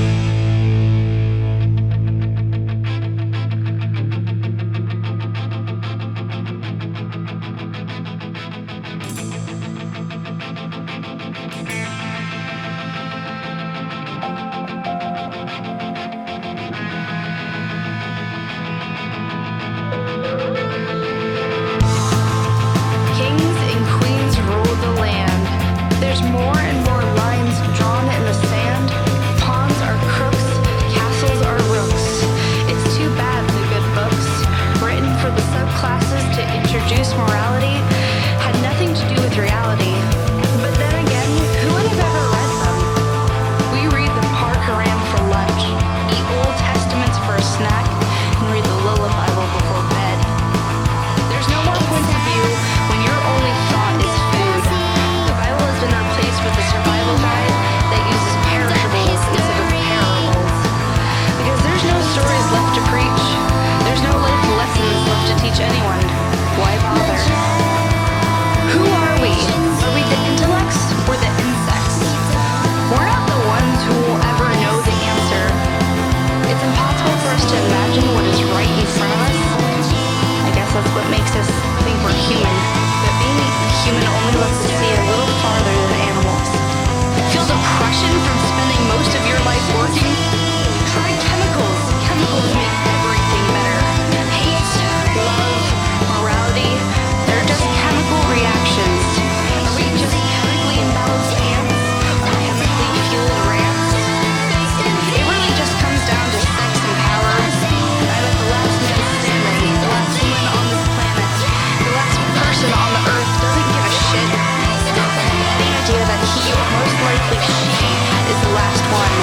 Kings and queens rule the land. There's more and more lines drawn in the sand. Pawns are crooks, castles are rooks. It's too bad the good books, written for the subclasses to introduce morality, had nothing to do with reality. But then again, who would have ever read them? We read the park around for lunch, eat Old Testaments for a snack, and read the Lilith Bible before bed. There's no more point of view when your only thought is food. The Bible has been replaced with a survival guide that uses perishables instead of parables. Because there's no stories left to preach. There's no life lessons left to teach anyone. Why bother? Who are we? Are we the intellects or the insects? We're not the ones who will ever know the answer. It's impossible for us to imagine what is right in front of us. I guess that's what makes us think we're human. But being human only lets us see a little farther than animals. Feel depression from spending most of your life working? Try chemicals. Chemicals make everything better. Hate, love, morality, they're just chemical reactions. Are we just chemically imbalanced ants? Or chemically fueled rants? It really just comes down to sex and power. I bet the last man standing, the last woman on this planet, the last person on the earth doesn't give a shit. The idea that he, or most likely she, is the last one.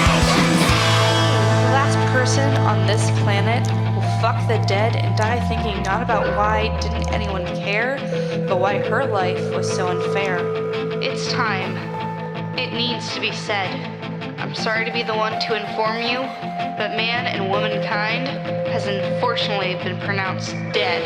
The last person on this planet will fuck the dead and die thinking not about why didn't anyone care, but why her life was so unfair. It's time. It needs to be said. I'm sorry to be the one to inform you, but man and womankind has unfortunately been pronounced dead.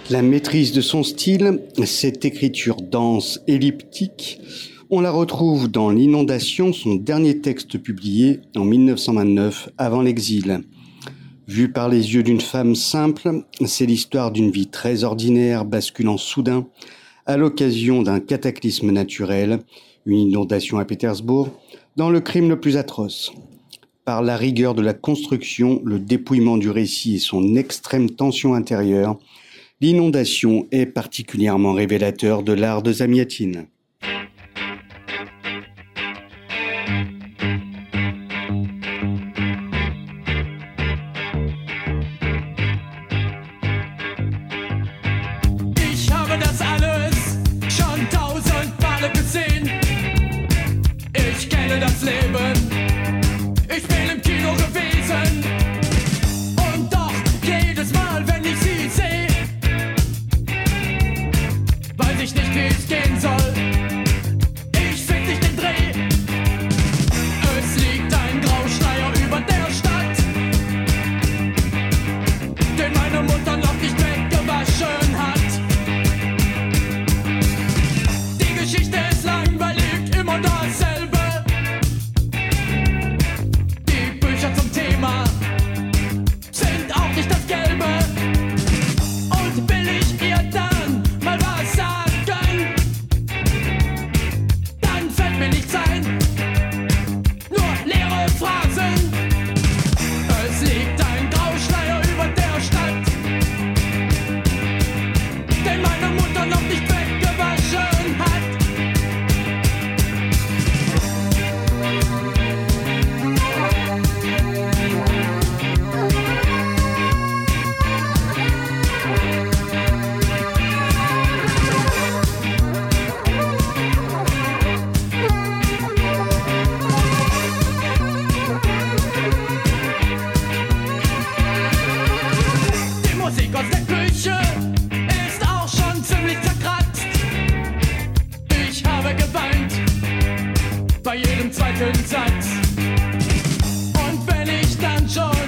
La maîtrise de son style, cette écriture dense, elliptique, on la retrouve dans L'Inondation, son dernier texte publié en 1929, avant l'exil. Vu par les yeux d'une femme simple, c'est l'histoire d'une vie très ordinaire basculant soudain à l'occasion d'un cataclysme naturel, une inondation à Pétersbourg, dans le crime le plus atroce. Par la rigueur de la construction, le dépouillement du récit et son extrême tension intérieure, L'Inondation est particulièrement révélateur de l'art de Zamiatine. Ich habe das alles schon 1000 Male gesehen. Ich kenne das Leben. Ich bin im Kino gewesen. Und doch jedes Mal, wenn ich sie sehe, weiß ich nicht, wie es gehen soll. Ich find nicht den Dreh. Es liegt ein Grauschleier über der Stadt, den meine Mutter noch nicht weggewaschen hat. Die Geschichte ist langweilig, immer dasselbe. Die Bücher zum Thema sind auch nicht das Gelbe. Und will ich ihr dann mal was sagen, dann fällt mir nichts ein, nur leere Phrasen. Es liegt ein Grauschleier über der Stadt, den meine Mutter noch nicht weggewaschen hat. Die Musik aus der Küche ist auch schon ziemlich zerkratzt. Ich habe geweint bei jedem zweiten Satz. Und wenn ich dann schon